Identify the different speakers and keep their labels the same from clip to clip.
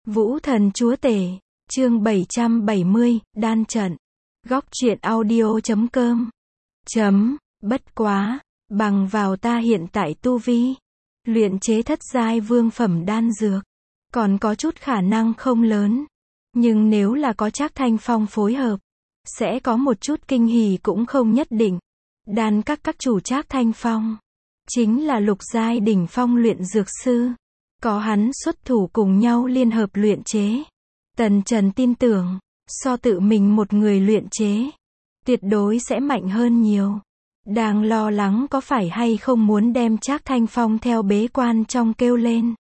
Speaker 1: Vũ Thần Chúa Tể, chương 770, đan trận. Góc truyện audio.com. Bất quá, bằng vào ta hiện tại tu vi, luyện chế thất giai vương phẩm đan dược, còn có chút khả năng không lớn. Nhưng nếu là có Trác Thanh Phong phối hợp, sẽ có một chút kinh hỉ cũng không nhất định. Đan các chủ Trác Thanh Phong, chính là lục giai đỉnh phong luyện dược sư. Có hắn xuất thủ cùng nhau liên hợp luyện chế. Tần Trần tin tưởng, so tự mình một người luyện chế, tuyệt đối sẽ mạnh hơn nhiều. Đang lo lắng có phải hay không muốn đem Trác Thanh Phong theo bế quan trong kêu lên.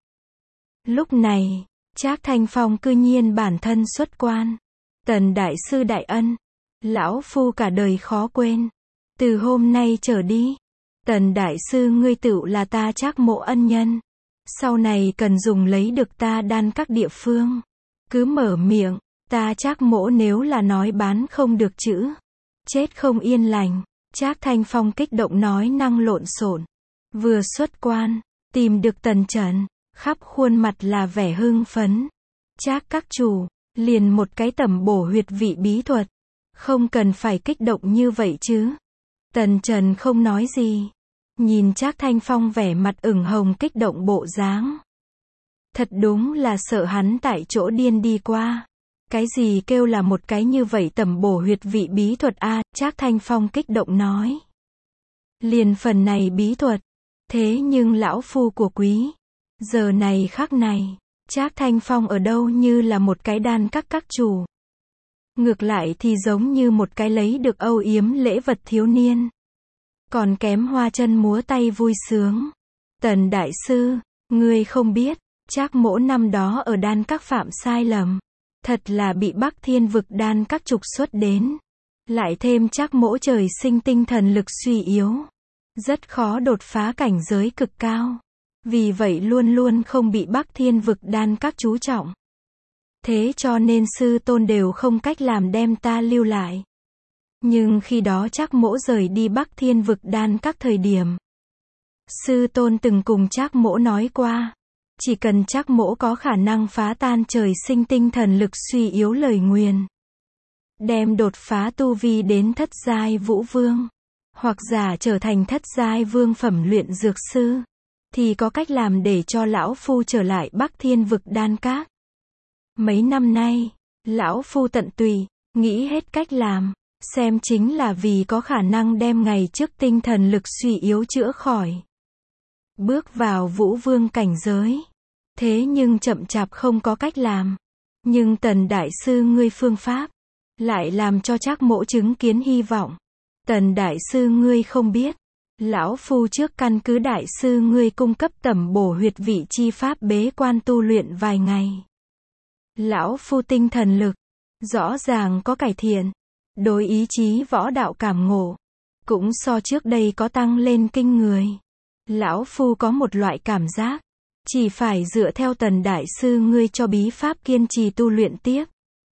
Speaker 1: Lúc này, Trác Thanh Phong cư nhiên bản thân xuất quan. Tần đại sư đại ân, lão phu cả đời khó quên. Từ hôm nay trở đi, Tần đại sư ngươi tựu là ta Trác mộ ân nhân. Sau này cần dùng lấy được ta đan các địa phương, cứ mở miệng, ta Trác mỗ nếu là nói bán không được chữ, chết không yên lành. Trác Thanh Phong kích động nói năng lộn xộn. Vừa xuất quan, tìm được Tần Trần, khắp khuôn mặt là vẻ hưng phấn. Trác các chủ, liền một cái tẩm bổ huyệt vị bí thuật, không cần phải kích động như vậy chứ. Tần Trần không nói gì, nhìn Trác Thanh Phong vẻ mặt ửng hồng kích động bộ dáng. Thật đúng là sợ hắn tại chỗ điên đi qua. Cái gì kêu là một cái như vậy tẩm bổ huyệt vị bí thuật a? Trác Thanh Phong kích động nói. Liền phần này bí thuật, thế nhưng lão phu của quý, giờ này khắc này, Trác Thanh Phong ở đâu như là một cái đan các chủ. Ngược lại thì giống như một cái lấy được âu yếm lễ vật thiếu niên. Còn kém hoa chân múa tay vui sướng. Tần đại sư, ngươi không biết, Trác mỗ năm đó ở đan các phạm sai lầm. Thật là bị Bắc Thiên vực đan các trục xuất đến. Lại thêm Trác mỗ trời sinh tinh thần lực suy yếu. Rất khó đột phá cảnh giới cực cao. Vì vậy luôn luôn không bị Bắc Thiên vực đan các chú trọng. Thế cho nên sư tôn đều không cách làm đem ta lưu lại. Nhưng khi đó Trác mỗ rời đi Bắc Thiên vực đan các thời điểm, sư tôn từng cùng Trác mỗ nói qua, chỉ cần Trác mỗ có khả năng phá tan trời sinh tinh thần lực suy yếu lời nguyền, đem đột phá tu vi đến thất giai vũ vương, hoặc giả trở thành thất giai vương phẩm luyện dược sư, thì có cách làm để cho lão phu trở lại Bắc Thiên vực đan các. Mấy năm nay, lão phu tận tụy, nghĩ hết cách làm, xem chính là vì có khả năng đem ngày trước tinh thần lực suy yếu chữa khỏi. Bước vào vũ vương cảnh giới. Thế nhưng chậm chạp không có cách làm. Nhưng Tần đại sư ngươi phương pháp, lại làm cho Trác mỗ chứng kiến hy vọng. Tần đại sư ngươi không biết, lão phu trước căn cứ đại sư ngươi cung cấp tẩm bổ huyệt vị chi pháp bế quan tu luyện vài ngày. Lão phu tinh thần lực, rõ ràng có cải thiện. Đối ý chí võ đạo cảm ngộ, cũng so trước đây có tăng lên kinh người. Lão phu có một loại cảm giác, chỉ phải dựa theo Tần đại sư ngươi cho bí pháp kiên trì tu luyện tiếp.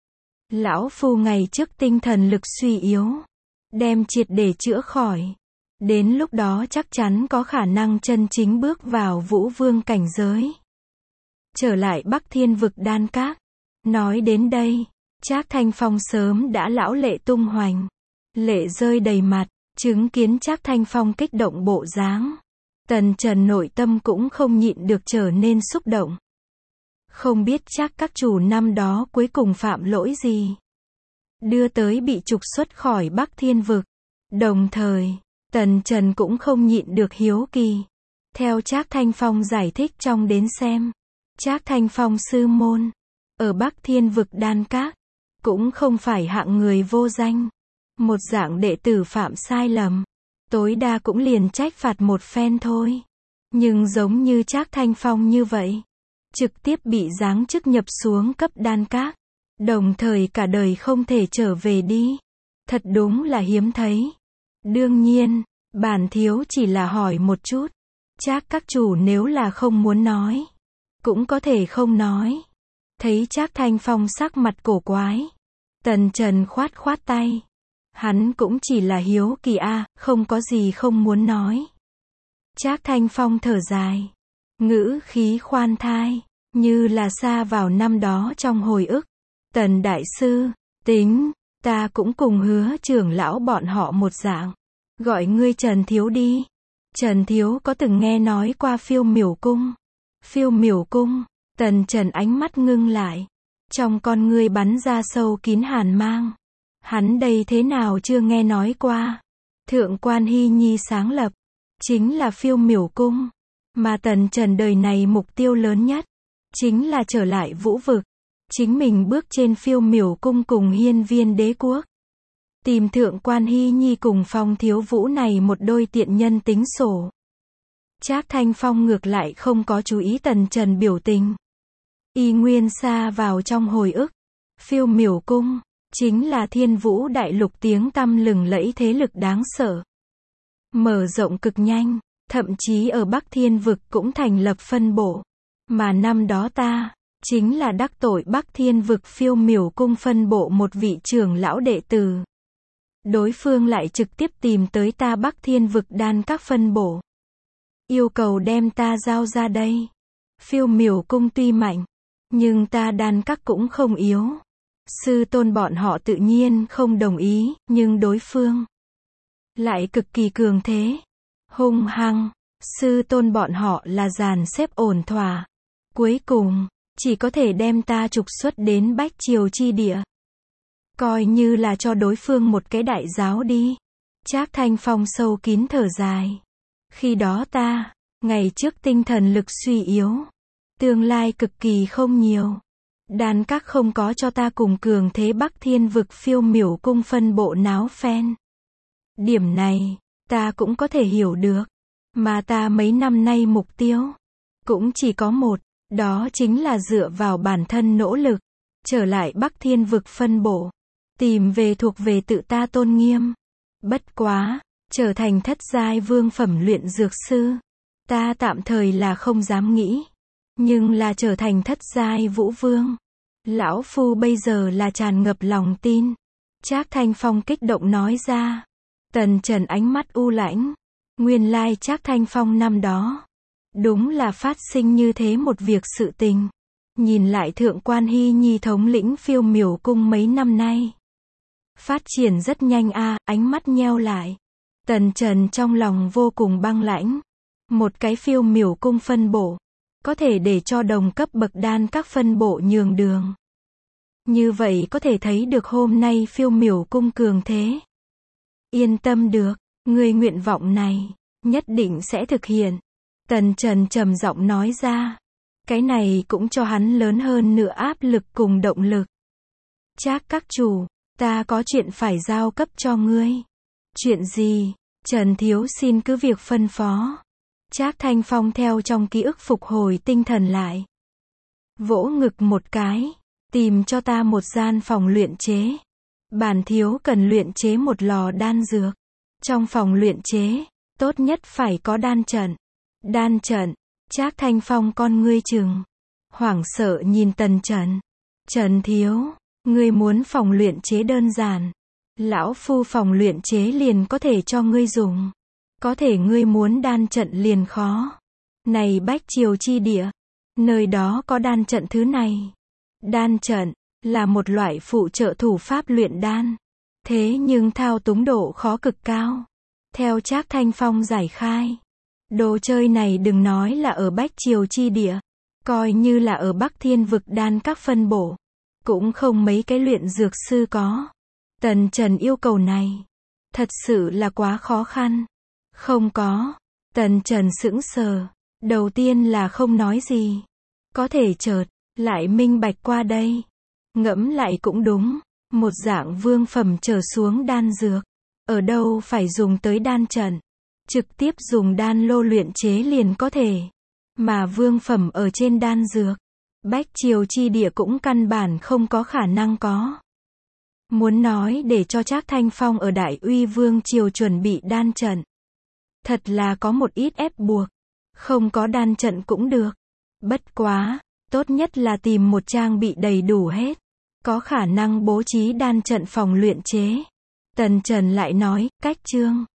Speaker 1: Lão phu ngày trước tinh thần lực suy yếu, đem triệt để chữa khỏi. Đến lúc đó chắc chắn có khả năng chân chính bước vào vũ vương cảnh giới. Trở lại Bắc Thiên vực đan các. Nói đến đây, Trác Thanh Phong sớm đã lão lệ tung hoành. Lệ rơi đầy mặt, chứng kiến Trác Thanh Phong kích động bộ dáng. Tần Trần nội tâm cũng không nhịn được trở nên xúc động. Không biết Trác các chủ năm đó cuối cùng phạm lỗi gì, đưa tới bị trục xuất khỏi Bắc Thiên vực. Đồng thời, Tần Trần cũng không nhịn được hiếu kỳ. Theo Trác Thanh Phong giải thích trong đến xem, Trác Thanh Phong sư môn, ở Bắc Thiên vực đan các, cũng không phải hạng người vô danh. Một dạng đệ tử phạm sai lầm, tối đa cũng liền trách phạt một phen thôi. Nhưng giống như Trác Thanh Phong như vậy, trực tiếp bị giáng chức nhập xuống cấp đan các, đồng thời cả đời không thể trở về đi. Thật đúng là hiếm thấy. Đương nhiên, bản thiếu chỉ là hỏi một chút. Trác các chủ nếu là không muốn nói, cũng có thể không nói. Thấy Trác Thanh Phong sắc mặt cổ quái, Tần Trần khoát khoát tay. Hắn cũng chỉ là hiếu kỳ a, không có gì không muốn nói. Trác Thanh Phong thở dài, ngữ khí khoan thai, như là xa vào năm đó trong hồi ức. Tần đại sư, tính, ta cũng cùng Hứa trưởng lão bọn họ một dạng. Gọi ngươi Trần Thiếu đi. Trần Thiếu có từng nghe nói qua Phiêu Miểu Cung. Phiêu Miểu Cung, Tần Trần ánh mắt ngưng lại. Trong con ngươi bắn ra sâu kín hàn mang. Hắn đây thế nào chưa nghe nói qua. Thượng quan Hy Nhi sáng lập, chính là Phiêu Miểu Cung. Mà Tần Trần đời này mục tiêu lớn nhất, chính là trở lại vũ vực. Chính mình bước trên Phiêu Miểu Cung cùng Hiên Viên Đế Quốc. Tìm Thượng quan Hy Nhi cùng Phong Thiếu Vũ này một đôi tiện nhân tính sổ. Trác Thanh Phong ngược lại không có chú ý Tần Trần biểu tình. Y nguyên xa vào trong hồi ức. Phiêu Miểu Cung, chính là Thiên Vũ Đại Lục tiếng tăm lừng lẫy thế lực đáng sợ. Mở rộng cực nhanh, thậm chí ở Bắc Thiên Vực cũng thành lập phân bộ. Mà năm đó ta, chính là đắc tội Bắc Thiên Vực Phiêu Miểu Cung phân bộ một vị trưởng lão đệ tử. Đối phương lại trực tiếp tìm tới ta Bắc Thiên Vực đan các phân bổ. Yêu cầu đem ta giao ra đây. Phiêu Miểu Cung tuy mạnh, nhưng ta đan các cũng không yếu. Sư tôn bọn họ tự nhiên không đồng ý, nhưng đối phương lại cực kỳ cường thế, hung hăng. Sư tôn bọn họ là dàn xếp ổn thỏa. Cuối cùng, chỉ có thể đem ta trục xuất đến Bách Triều chi địa. Coi như là cho đối phương một cái đại giáo đi. Trác Thanh Phong sâu kín thở dài. Khi đó ta, ngày trước tinh thần lực suy yếu. Tương lai cực kỳ không nhiều. Đan các không có cho ta cùng cường thế Bắc Thiên Vực Phiêu Miểu Cung phân bộ náo phen. Điểm này, ta cũng có thể hiểu được. Mà ta mấy năm nay mục tiêu, cũng chỉ có một, đó chính là dựa vào bản thân nỗ lực, trở lại Bắc Thiên Vực phân bộ. Tìm về thuộc về tự ta tôn nghiêm. Bất quá, trở thành thất giai vương phẩm luyện dược sư. Ta tạm thời là không dám nghĩ. Nhưng là trở thành thất giai vũ vương. Lão Phu bây giờ là tràn ngập lòng tin. Trác Thanh Phong kích động nói ra. Tần Trần ánh mắt u lãnh. Nguyên lai Trác Thanh Phong năm đó. Đúng là phát sinh như thế một việc sự tình. Nhìn lại Thượng quan Hy Nhi thống lĩnh Phiêu Miểu Cung mấy năm nay. Phát triển rất nhanh ánh mắt nheo lại. Tần Trần trong lòng vô cùng băng lãnh. Một cái Phiêu Miểu Cung phân bổ, có thể để cho đồng cấp bậc đan các phân bộ nhường đường. Như vậy có thể thấy được hôm nay Phiêu Miểu Cung cường thế. Yên tâm được, người nguyện vọng này, nhất định sẽ thực hiện. Tần Trần trầm giọng nói ra. Cái này cũng cho hắn lớn hơn nữa áp lực cùng động lực. Trác các chủ, ta có chuyện phải giao cấp cho ngươi. Chuyện gì? Trần Thiếu xin cứ việc phân phó. Trác Thanh Phong theo trong ký ức phục hồi tinh thần lại. Vỗ ngực một cái. Tìm cho ta một gian phòng luyện chế. Bản thiếu cần luyện chế một lò đan dược. Trong phòng luyện chế, tốt nhất phải có đan trận. Đan trận. Trác Thanh Phong con ngươi trừng. Hoảng sợ nhìn Tần Trần. Trần Thiếu, ngươi muốn phòng luyện chế đơn giản. Lão Phu phòng luyện chế liền có thể cho ngươi dùng. Có thể ngươi muốn đan trận liền khó. Này Bách Triều chi địa, nơi đó có đan trận thứ này. Đan trận, là một loại phụ trợ thủ pháp luyện đan. Thế nhưng thao túng độ khó cực cao. Theo Trác Thanh Phong giải khai. Đồ chơi này đừng nói là ở Bách Triều chi địa. Coi như là ở Bắc Thiên Vực đan các phân bổ. Cũng không mấy cái luyện dược sư có. Tần Trần yêu cầu này. Thật sự là quá khó khăn. Không có. Tần Trần sững sờ. Đầu tiên là không nói gì. Có thể chợt, lại minh bạch qua đây. Ngẫm lại cũng đúng. Một dạng vương phẩm trở xuống đan dược. Ở đâu phải dùng tới đan trận. Trực tiếp dùng đan lô luyện chế liền có thể. Mà vương phẩm ở trên đan dược. Bách Triều chi địa cũng căn bản không có khả năng có. Muốn nói để cho Trác Thanh Phong ở Đại Uy Vương Triều chuẩn bị đan trận. Thật là có một ít ép buộc. Không có đan trận cũng được. Bất quá, tốt nhất là tìm một trang bị đầy đủ hết. Có khả năng bố trí đan trận phòng luyện chế. Tần Trần lại nói, cách chương.